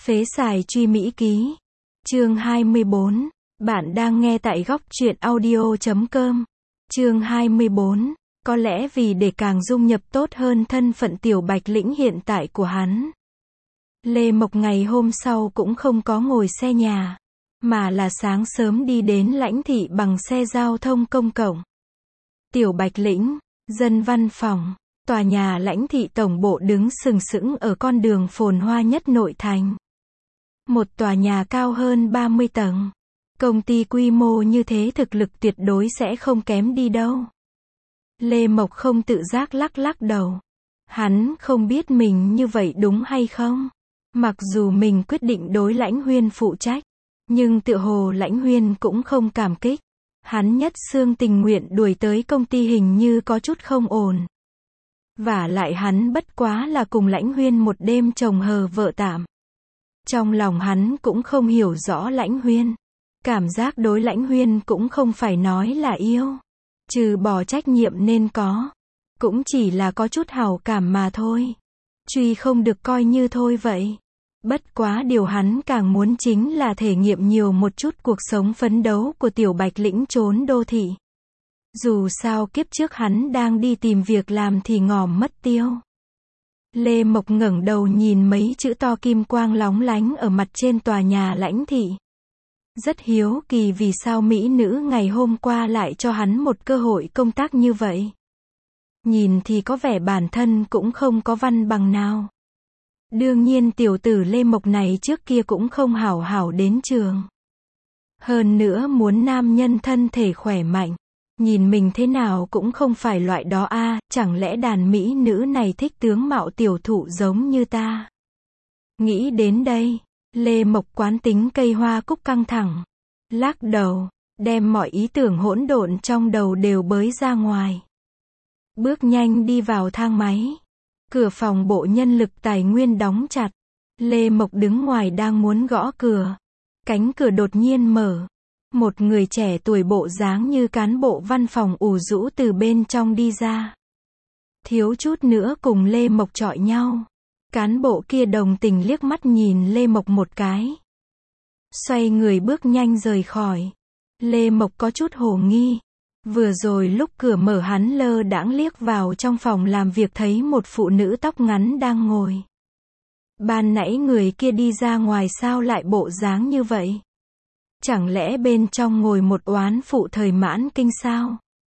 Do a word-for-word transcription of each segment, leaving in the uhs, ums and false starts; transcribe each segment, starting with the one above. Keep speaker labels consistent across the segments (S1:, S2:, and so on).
S1: Phế xài truy Mỹ ký. Chương hai mươi bốn. Bạn đang nghe tại góc truyện audio chấm com. Chương hai mươi bốn. Có lẽ vì để càng dung nhập tốt hơn thân phận Tiểu Bạch Lĩnh hiện tại của hắn, Lê Mộc ngày hôm sau cũng không có ngồi xe nhà, mà là sáng sớm đi đến Lãnh thị bằng xe giao thông công cộng. Tiểu Bạch Lĩnh, dân văn phòng, tòa nhà Lãnh thị tổng bộ đứng sừng sững ở con đường phồn hoa nhất nội thành. Một tòa nhà cao hơn ba mươi tầng. Công ty quy mô như thế thực lực tuyệt đối sẽ không kém đi đâu. Lê Mộc không tự giác lắc lắc đầu. Hắn không biết mình như vậy đúng hay không. Mặc dù mình quyết định đối Lãnh Huyên phụ trách, nhưng tựa hồ Lãnh Huyên cũng không cảm kích. Hắn nhất xương tình nguyện đuổi tới công ty hình như có chút không ổn. Vả lại hắn bất quá là cùng Lãnh Huyên một đêm chồng hờ vợ tạm. Trong lòng hắn cũng không hiểu rõ Lãnh Huyên. Cảm giác đối Lãnh Huyên cũng không phải nói là yêu. Trừ bỏ trách nhiệm nên có. Cũng chỉ là có chút hảo cảm mà thôi. Truy không được coi như thôi vậy. Bất quá điều hắn càng muốn chính là thể nghiệm nhiều một chút cuộc sống phấn đấu của Tiểu Bạch Lĩnh trốn đô thị. Dù sao kiếp trước hắn đang đi tìm việc làm thì ngòm mất tiêu. Lê Mộc ngẩng đầu nhìn mấy chữ to kim quang lóng lánh ở mặt trên tòa nhà Lãnh thị. Rất hiếu kỳ vì sao mỹ nữ ngày hôm qua lại cho hắn một cơ hội công tác như vậy. Nhìn thì có vẻ bản thân cũng không có văn bằng nào. Đương nhiên tiểu tử Lê Mộc này trước kia cũng không hảo hảo đến trường. Hơn nữa muốn nam nhân thân thể khỏe mạnh. Nhìn mình thế nào cũng không phải loại đó a, à, chẳng lẽ đàn mỹ nữ này thích tướng mạo tiểu thụ giống như ta. Nghĩ đến đây, Lê Mộc quán tính cây hoa cúc căng thẳng. Lắc đầu, đem mọi ý tưởng hỗn độn trong đầu đều bới ra ngoài. Bước nhanh đi vào thang máy. Cửa phòng bộ nhân lực tài nguyên đóng chặt. Lê Mộc đứng ngoài đang muốn gõ cửa. Cánh cửa đột nhiên mở. Một người trẻ tuổi bộ dáng như cán bộ văn phòng ủ rũ từ bên trong đi ra. Thiếu chút nữa cùng Lê Mộc chọi nhau. Cán bộ kia đồng tình liếc mắt nhìn Lê Mộc một cái. Xoay người bước nhanh rời khỏi. Lê Mộc có chút hồ nghi. Vừa rồi lúc cửa mở hắn lơ đãng liếc vào trong phòng làm việc thấy một phụ nữ tóc ngắn đang ngồi. Ban nãy người kia đi ra ngoài sao lại bộ dáng như vậy? Chẳng lẽ bên trong ngồi một oán phụ thời mãn kinh sao?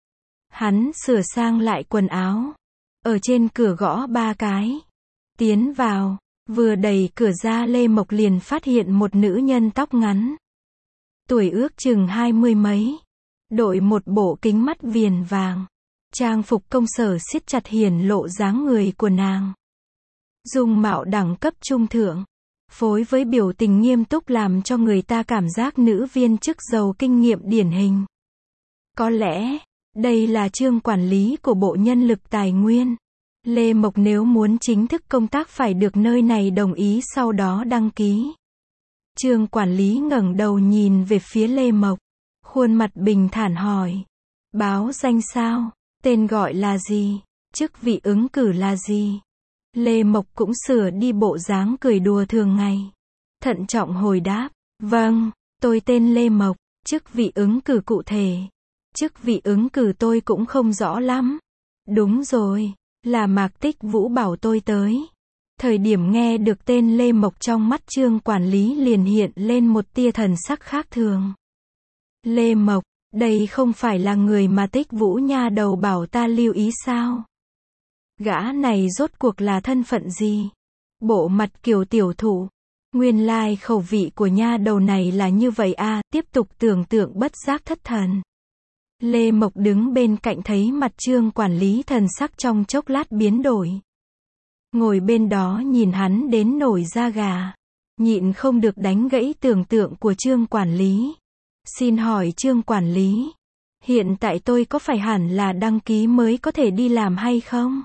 S1: Hắn sửa sang lại quần áo. Ở trên cửa gõ ba cái. Tiến vào. Vừa đẩy cửa ra Lê Mộc liền phát hiện một nữ nhân tóc ngắn. Tuổi ước chừng hai mươi mấy. Đội một bộ kính mắt viền vàng. Trang phục công sở siết chặt hiển lộ dáng người của nàng. Dung mạo đẳng cấp trung thượng. Phối với biểu tình nghiêm túc làm cho người ta cảm giác nữ viên chức giàu kinh nghiệm điển hình. Có lẽ, đây là Trương quản lý của Bộ Nhân lực Tài nguyên. Lê Mộc nếu muốn chính thức công tác phải được nơi này đồng ý sau đó đăng ký. Trương quản lý ngẩng đầu nhìn về phía Lê Mộc. Khuôn mặt bình thản hỏi. Báo danh sao? Tên gọi là gì? Chức vị ứng cử là gì? Lê Mộc cũng sửa đi bộ dáng cười đùa thường ngày. Thận trọng hồi đáp. Vâng, tôi tên Lê Mộc. Chức vị ứng cử cụ thể. Chức vị ứng cử tôi cũng không rõ lắm. Đúng rồi, là Mạc Tích Vũ bảo tôi tới. Thời điểm nghe được tên Lê Mộc trong mắt Trương quản lý liền hiện lên một tia thần sắc khác thường. Lê Mộc, đây không phải là người mà Tích Vũ nha đầu bảo ta lưu ý sao? Gã này rốt cuộc là thân phận gì? Bộ mặt kiểu tiểu thụ. Nguyên lai like khẩu vị của nha đầu này là như vậy à, tiếp tục tưởng tượng bất giác thất thần. Lê Mộc đứng bên cạnh thấy mặt Trương quản lý thần sắc trong chốc lát biến đổi. Ngồi bên đó nhìn hắn đến nổi da gà. Nhịn không được đánh gãy tưởng tượng của Trương quản lý. Xin hỏi Trương quản lý, hiện tại tôi có phải hẳn là đăng ký mới có thể đi làm hay không?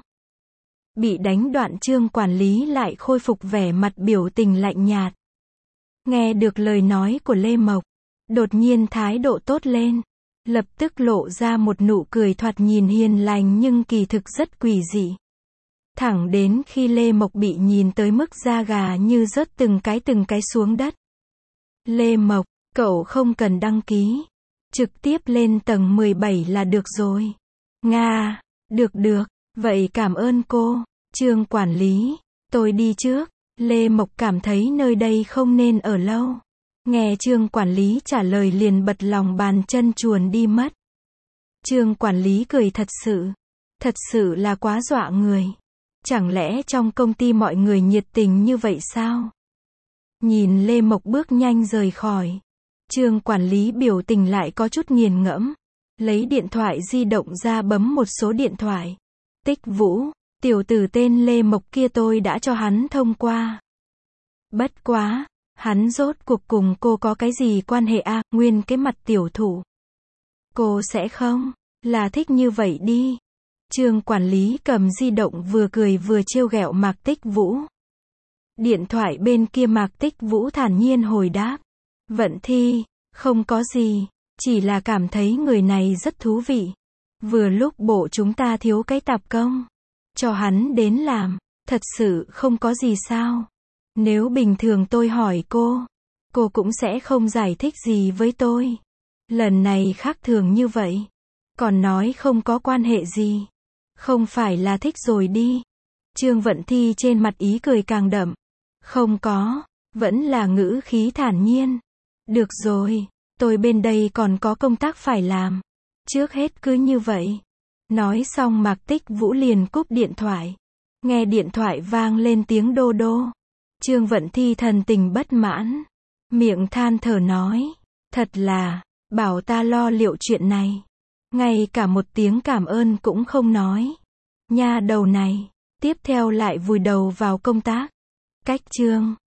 S1: Bị đánh đoạn Trương quản lý lại khôi phục vẻ mặt biểu tình lạnh nhạt. Nghe được lời nói của Lê Mộc, đột nhiên thái độ tốt lên. Lập tức lộ ra một nụ cười thoạt nhìn hiền lành nhưng kỳ thực rất quỷ dị. Thẳng đến khi Lê Mộc bị nhìn tới mức da gà như rớt từng cái từng cái xuống đất. Lê Mộc, cậu không cần đăng ký. Trực tiếp lên tầng mười bảy là được rồi. Nga, được được, vậy cảm ơn cô, Trương quản lý, tôi đi trước. Lê Mộc cảm thấy nơi đây không nên ở lâu. Nghe Trương quản lý trả lời liền bật lòng bàn chân chuồn đi mất. Trương quản lý cười thật sự. Thật sự là quá dọa người. Chẳng lẽ trong công ty mọi người nhiệt tình như vậy sao? Nhìn Lê Mộc bước nhanh rời khỏi. Trương quản lý biểu tình lại có chút nghiền ngẫm. Lấy điện thoại di động ra bấm một số điện thoại. Tích Vũ, tiểu tử tên Lê Mộc kia tôi đã cho hắn thông qua. Bất quá, hắn rốt cuộc cùng cô có cái gì quan hệ à, nguyên cái mặt tiểu thủ. Cô sẽ không, là thích như vậy đi. Trương quản lý cầm di động vừa cười vừa trêu ghẹo Mạc Tích Vũ. Điện thoại bên kia Mạc Tích Vũ thản nhiên hồi đáp. Vận Thi, không có gì, chỉ là cảm thấy người này rất thú vị. Vừa lúc bộ chúng ta thiếu cái tạp công. Cho hắn đến làm, thật sự không có gì sao. Nếu bình thường tôi hỏi cô, cô cũng sẽ không giải thích gì với tôi. Lần này khác thường như vậy. Còn nói không có quan hệ gì. Không phải là thích rồi đi. Trương Vận Thi trên mặt ý cười càng đậm. Không có, vẫn là ngữ khí thản nhiên. Được rồi, tôi bên đây còn có công tác phải làm. Trước hết cứ như vậy. Nói xong Mạc Tích Vũ liền cúp điện thoại. Nghe điện thoại vang lên tiếng đô đô. Trương Vận Thi thần tình bất mãn. Miệng than thở nói. Thật là, bảo ta lo liệu chuyện này. Ngay cả một tiếng cảm ơn cũng không nói. Nha đầu này, tiếp theo lại vùi đầu vào công tác. Cách Trương